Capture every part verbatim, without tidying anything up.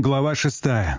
Глава шестая.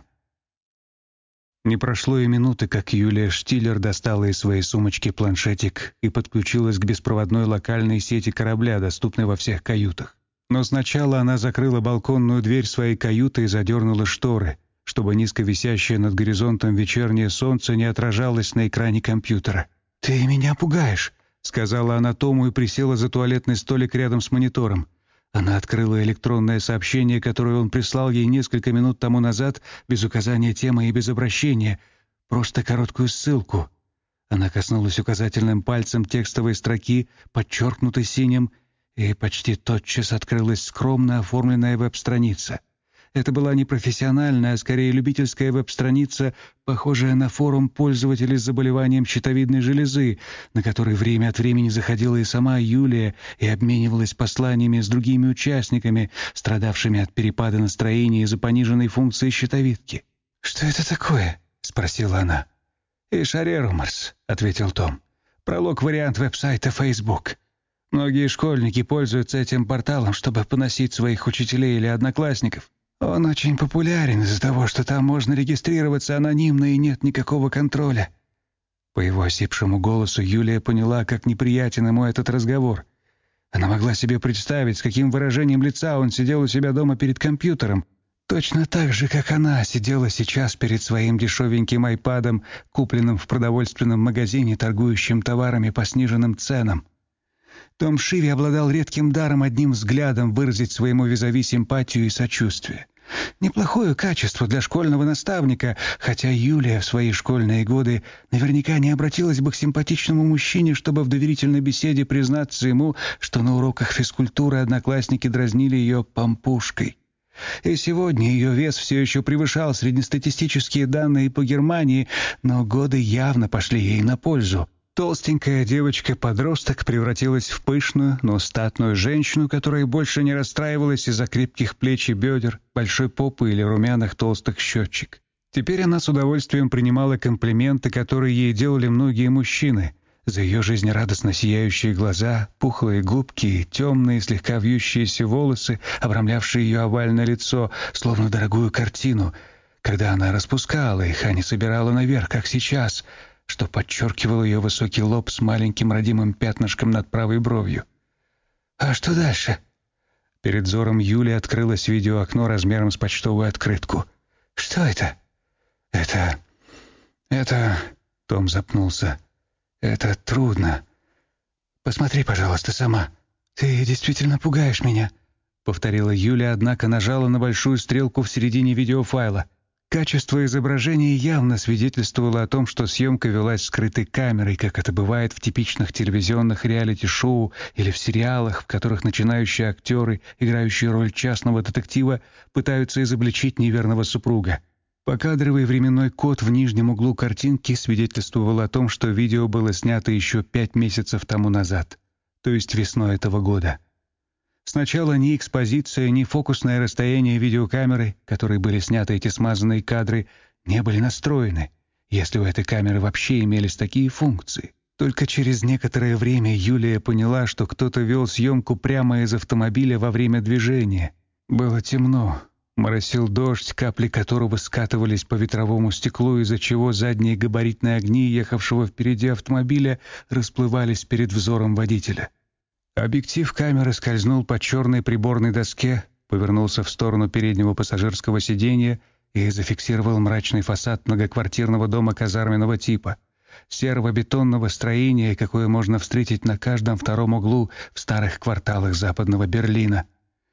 Не прошло и минуты, как Юлия Штиллер достала из своей сумочки планшетик и подключилась к беспроводной локальной сети корабля, доступной во всех каютах. Но сначала она закрыла балконную дверь своей каюты и задернула шторы, чтобы низко висящее над горизонтом вечернее солнце не отражалось на экране компьютера. «Ты меня пугаешь», — сказала она Тому и присела за туалетный столик рядом с монитором. Она открыла электронное сообщение, которое он прислал ей несколько минут тому назад, без указания темы и без обращения, просто короткую ссылку. Она коснулась указательным пальцем текстовой строки, подчеркнутой синим, и почти тотчас открылась скромно оформленная веб-страница. Это была не профессиональная, а скорее любительская веб-страница, похожая на форум пользователей с заболеванием щитовидной железы, на который время от времени заходила и сама Юлия и обменивалась посланиями с другими участниками, страдавшими от перепада настроения из-за пониженной функции щитовидки. «Что это такое?» — спросила она. «Ишаре Руморс», — ответил Том. «Пролог-вариант веб-сайта Facebook. Многие школьники пользуются этим порталом, чтобы поносить своих учителей или одноклассников. Он очень популярен из-за того, что там можно регистрироваться анонимно и нет никакого контроля». По его осипшему голосу Юлия поняла, как неприятен ему этот разговор. Она могла себе представить, с каким выражением лица он сидел у себя дома перед компьютером, точно так же, как она сидела сейчас перед своим дешевеньким айпадом, купленным в продовольственном магазине, торгующим товарами по сниженным ценам. Том Шиви обладал редким даром одним взглядом выразить своему визави симпатию и сочувствие. Неплохое качество для школьного наставника, хотя Юлия в свои школьные годы наверняка не обратилась бы к симпатичному мужчине, чтобы в доверительной беседе признаться ему, что на уроках физкультуры одноклассники дразнили ее «пампушкой». И сегодня ее вес все еще превышал среднестатистические данные по Германии, но годы явно пошли ей на пользу. Толстенькая девочка-подросток превратилась в пышную, но статную женщину, которая больше не расстраивалась из-за крепких плеч и бедер, большой попы или румяных толстых щечек. Теперь она с удовольствием принимала комплименты, которые ей делали многие мужчины, за ее жизнерадостно сияющие глаза, пухлые губки и темные, слегка вьющиеся волосы, обрамлявшие ее овальное лицо, словно дорогую картину, когда она распускала их, а не собирала наверх, как сейчас, что подчеркивало ее высокий лоб с маленьким родимым пятнышком над правой бровью. «А что дальше?» Перед взором Юли открылось видеоокно размером с почтовую открытку. «Что это?» «Это... это...» Том запнулся. «Это трудно. Посмотри, пожалуйста, сама. Ты действительно пугаешь меня», — повторила Юля, однако нажала на большую стрелку в середине видеофайла. Качество изображения явно свидетельствовало о том, что съемка велась скрытой камерой, как это бывает в типичных телевизионных реалити-шоу или в сериалах, в которых начинающие актеры, играющие роль частного детектива, пытаются изобличить неверного супруга. Покадровый временной код в нижнем углу картинки свидетельствовал о том, что видео было снято еще пять месяцев тому назад, то есть весной этого года. Сначала ни экспозиция, ни фокусное расстояние видеокамеры, которой были сняты эти смазанные кадры, не были настроены, если у этой камеры вообще имелись такие функции. Только через некоторое время Юлия поняла, что кто-то вел съемку прямо из автомобиля во время движения. Было темно, моросил дождь, капли которого скатывались по ветровому стеклу, из-за чего задние габаритные огни ехавшего впереди автомобиля расплывались перед взором водителя. Объектив камеры скользнул по черной приборной доске, повернулся в сторону переднего пассажирского сиденья и зафиксировал мрачный фасад многоквартирного дома казарменного типа, серого бетонного строения, какое можно встретить на каждом втором углу в старых кварталах западного Берлина.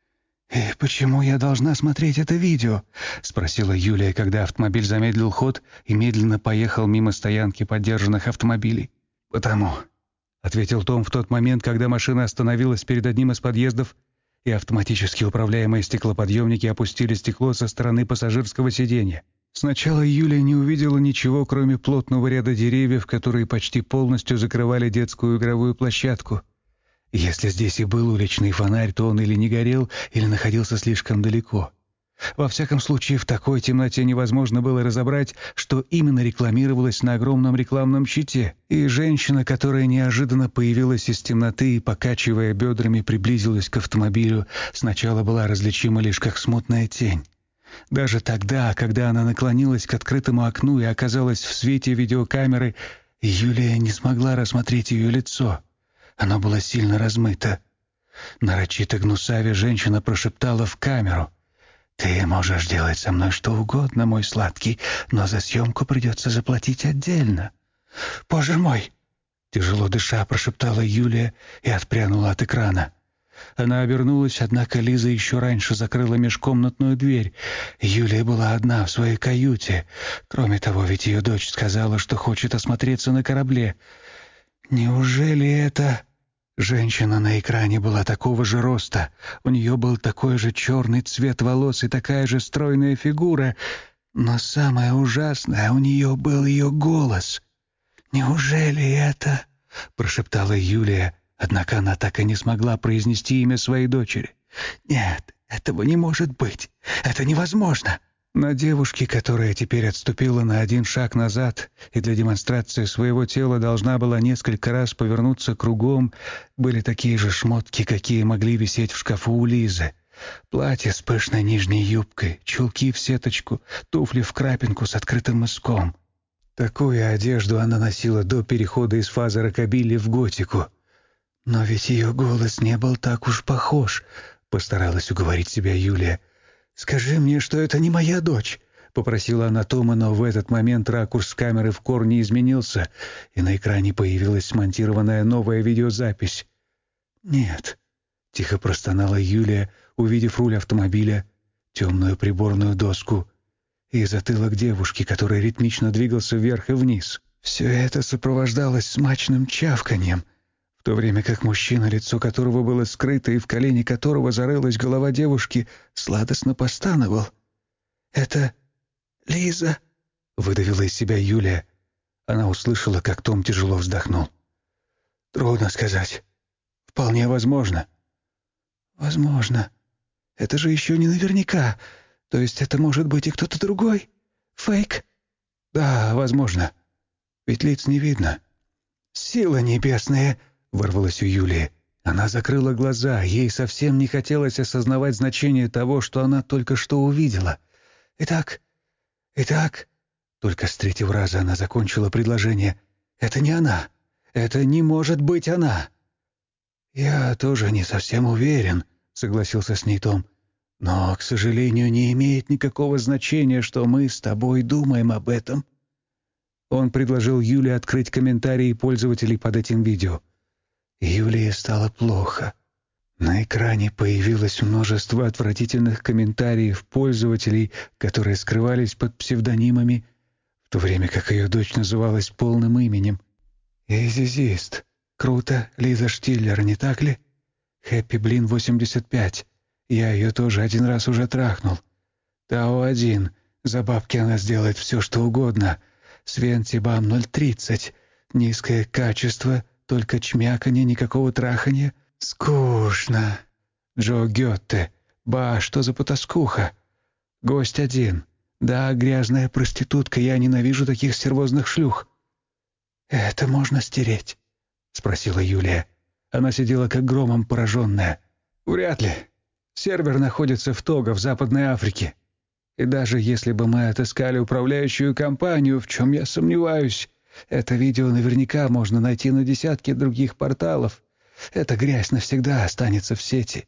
«И почему я должна смотреть это видео?» — спросила Юлия, когда автомобиль замедлил ход и медленно поехал мимо стоянки подержанных автомобилей. «Потому», — ответил Том в тот момент, когда машина остановилась перед одним из подъездов, и автоматически управляемые стеклоподъемники опустили стекло со стороны пассажирского сиденья. Сначала Юлия не увидела ничего, кроме плотного ряда деревьев, которые почти полностью закрывали детскую игровую площадку. Если здесь и был уличный фонарь, то он или не горел, или находился слишком далеко. Во всяком случае, в такой темноте невозможно было разобрать, что именно рекламировалось на огромном рекламном щите, и женщина, которая неожиданно появилась из темноты и, покачивая бедрами, приблизилась к автомобилю, сначала была различима лишь как смутная тень. Даже тогда, когда она наклонилась к открытому окну и оказалась в свете видеокамеры, Юлия не смогла рассмотреть ее лицо. Оно было сильно размыто. Нарочито гнусавя женщина прошептала в камеру: «Ты можешь делать со мной что угодно, мой сладкий, но за съемку придется заплатить отдельно». «Боже мой!» — тяжело дыша прошептала Юлия и отпрянула от экрана. Она обернулась, однако Лиза еще раньше закрыла межкомнатную дверь. Юлия была одна в своей каюте. Кроме того, ведь ее дочь сказала, что хочет осмотреться на корабле. Неужели это... Женщина на экране была такого же роста. У нее был такой же черный цвет волос и такая же стройная фигура. Но самое ужасное, у нее был ее голос. «Неужели это...» — прошептала Юлия. Однако она так и не смогла произнести имя своей дочери. «Нет, этого не может быть. Это невозможно». На девушке, которая теперь отступила на один шаг назад и для демонстрации своего тела должна была несколько раз повернуться кругом, были такие же шмотки, какие могли висеть в шкафу у Лизы. Платье с пышной нижней юбкой, чулки в сеточку, туфли в крапинку с открытым мыском. Такую одежду она носила до перехода из фазы рокобилли в готику. «Но ведь ее голос не был так уж похож», — постаралась уговорить себя Юлия. «Скажи мне, что это не моя дочь», — попросила она Тома, но в этот момент ракурс камеры в корне изменился, и на экране появилась смонтированная новая видеозапись. «Нет», — тихо простонала Юлия, увидев руль автомобиля, темную приборную доску и затылок девушки, который ритмично двигался вверх и вниз. Все это сопровождалось смачным чавканьем, в то время как мужчина, лицо которого было скрыто и в колене которого зарылась голова девушки, сладостно постановал. «Это Лиза», — выдавила из себя Юлия. Она услышала, как Том тяжело вздохнул. «Трудно сказать. Вполне возможно». «Возможно. Это же еще не наверняка. То есть это может быть и кто-то другой? Фейк?» «Да, возможно. Ведь лиц не видно». «Сила небесная!» — вырвалось у Юлии. Она закрыла глаза, ей совсем не хотелось осознавать значение того, что она только что увидела. «Итак, итак...» Только с третьего раза она закончила предложение. «Это не она. Это не может быть она!» «Я тоже не совсем уверен», — согласился с ней Том. «Но, к сожалению, не имеет никакого значения, что мы с тобой думаем об этом». Он предложил Юле открыть комментарии пользователей под этим видео. Юлии стало плохо. На экране появилось множество отвратительных комментариев пользователей, которые скрывались под псевдонимами, в то время как ее дочь называлась полным именем. «Изизист. Круто, Лиза Штиллер, не так ли? Хэппи Блин восемьдесят пять. Я ее тоже один раз уже трахнул. Тао один. За бабки она сделает все, что угодно. Свен Тибам ноль тридцать. Низкое качество, только чмяканье, никакого траханья. Скучно. Джо Гетте. Ба, что за потаскуха? Гость один. Да, грязная проститутка, я ненавижу таких стервозных шлюх». «Это можно стереть?» — спросила Юлия. Она сидела как громом пораженная. «Вряд ли. Сервер находится в Того, в Западной Африке. И даже если бы мы отыскали управляющую компанию, в чем я сомневаюсь, это видео наверняка можно найти на десятке других порталов. Эта грязь навсегда останется в сети».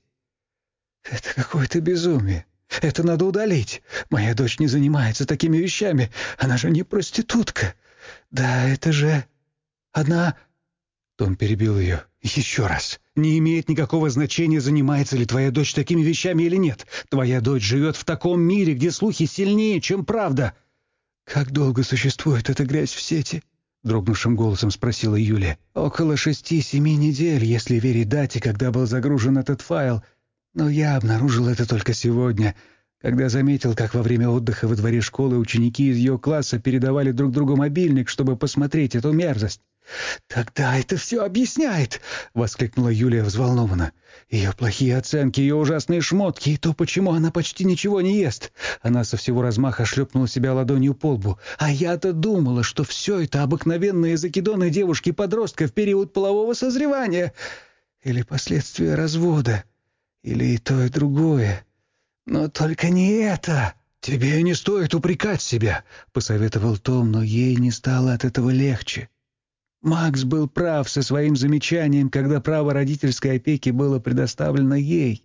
«Это какое-то безумие. Это надо удалить. Моя дочь не занимается такими вещами. Она же не проститутка. Да, это же... Она...» Том перебил ее. «Еще раз. Не имеет никакого значения, занимается ли твоя дочь такими вещами или нет. Твоя дочь живет в таком мире, где слухи сильнее, чем правда». «Как долго существует эта грязь в сети?» — дрогнувшим голосом спросила Юлия. «Около шести-семи недель, если верить дате, когда был загружен этот файл. Но я обнаружил это только сегодня, когда заметил, как во время отдыха во дворе школы ученики из ее класса передавали друг другу мобильник, чтобы посмотреть эту мерзость». «Тогда это все объясняет!» — воскликнула Юлия взволнованно. «Ее плохие оценки, ее ужасные шмотки, и то, почему она почти ничего не ест». Она со всего размаха шлепнула себя ладонью по лбу. «А я-то думала, что все это обыкновенные закидоны девушки-подростка в период полового созревания. Или последствия развода. Или и то, и другое. Но только не это!» «Тебе не стоит упрекать себя», — посоветовал Том, но ей не стало от этого легче. Макс был прав со своим замечанием, когда право родительской опеки было предоставлено ей.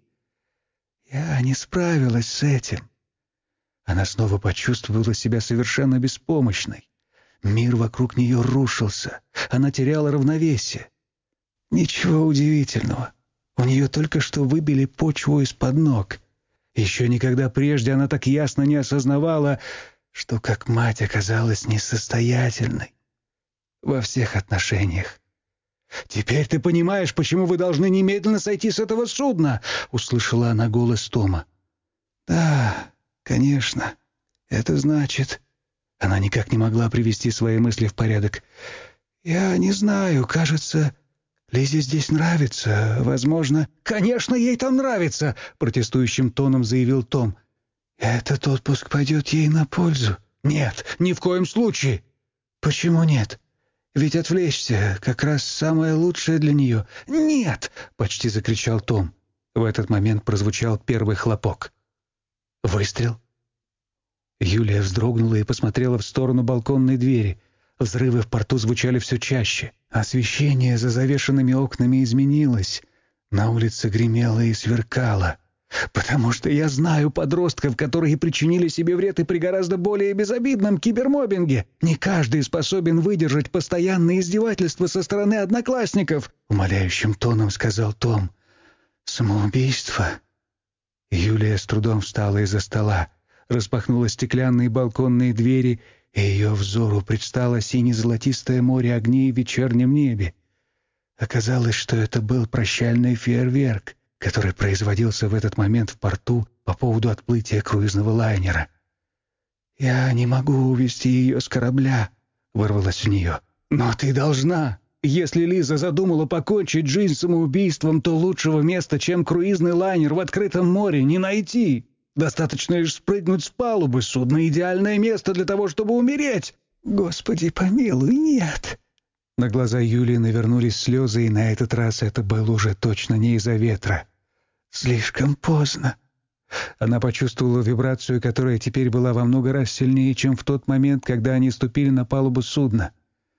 Я не справилась с этим. Она снова почувствовала себя совершенно беспомощной. Мир вокруг нее рушился. Она теряла равновесие. Ничего удивительного. У нее только что выбили почву из-под ног. Еще никогда прежде она так ясно не осознавала, что как мать оказалась несостоятельной во всех отношениях. «Теперь ты понимаешь, почему вы должны немедленно сойти с этого судна?» — услышала она голос Тома. «Да, конечно. Это значит...» Она никак не могла привести свои мысли в порядок. «Я не знаю, кажется, Лизе здесь нравится. Возможно...» «Конечно, ей там нравится!» — протестующим тоном заявил Том. «Этот отпуск пойдет ей на пользу?» «Нет, ни в коем случае!» «Почему нет? Ведь отвлечься как раз самое лучшее для нее». «Нет!» — почти закричал Том. В этот момент прозвучал первый хлопок. Выстрел. Юлия вздрогнула и посмотрела в сторону балконной двери. Взрывы в порту звучали все чаще. Освещение за завешенными окнами изменилось. На улице гремело и сверкало. «Потому что я знаю подростков, которые причинили себе вред и при гораздо более безобидном кибермоббинге. Не каждый способен выдержать постоянные издевательства со стороны одноклассников», — умоляющим тоном сказал Том. «Самоубийство?» Юлия с трудом встала из-за стола, распахнула стеклянные балконные двери, и ее взору предстало сине-золотистое море огней в вечернем небе. Оказалось, что это был прощальный фейерверк, который производился в этот момент в порту по поводу отплытия круизного лайнера. «Я не могу увезти ее с корабля», — вырвалось у нее. «Но ты должна. Если Лиза задумала покончить жизнь самоубийством, то лучшего места, чем круизный лайнер в открытом море, не найти. Достаточно лишь спрыгнуть с палубы. Судно — идеальное место для того, чтобы умереть». «Господи помилуй, нет!» На глаза Юлии навернулись слезы, и на этот раз это было уже точно не из-за ветра. «Слишком поздно». Она почувствовала вибрацию, которая теперь была во много раз сильнее, чем в тот момент, когда они ступили на палубу судна.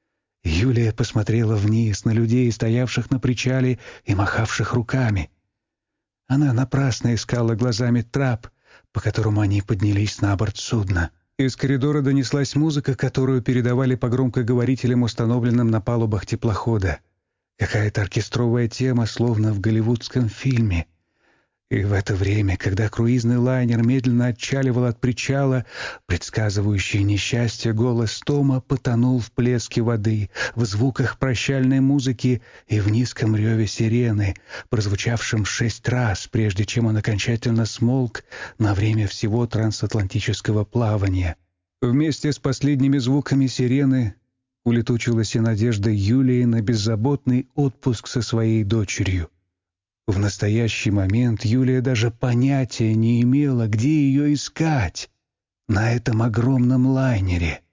Юлия посмотрела вниз на людей, стоявших на причале и махавших руками. Она напрасно искала глазами трап, по которому они поднялись на борт судна. Из коридора донеслась музыка, которую передавали по громкоговорителям, установленным на палубах теплохода. Какая-то оркестровая тема, словно в голливудском фильме. И в это время, когда круизный лайнер медленно отчаливал от причала, предсказывающий несчастье голос Тома потонул в плеске воды, в звуках прощальной музыки и в низком реве сирены, прозвучавшем шесть раз, прежде чем он окончательно смолк на время всего трансатлантического плавания. Вместе с последними звуками сирены улетучилась и надежда Юлии на беззаботный отпуск со своей дочерью. В настоящий момент Юлия даже понятия не имела, где ее искать на этом огромном лайнере.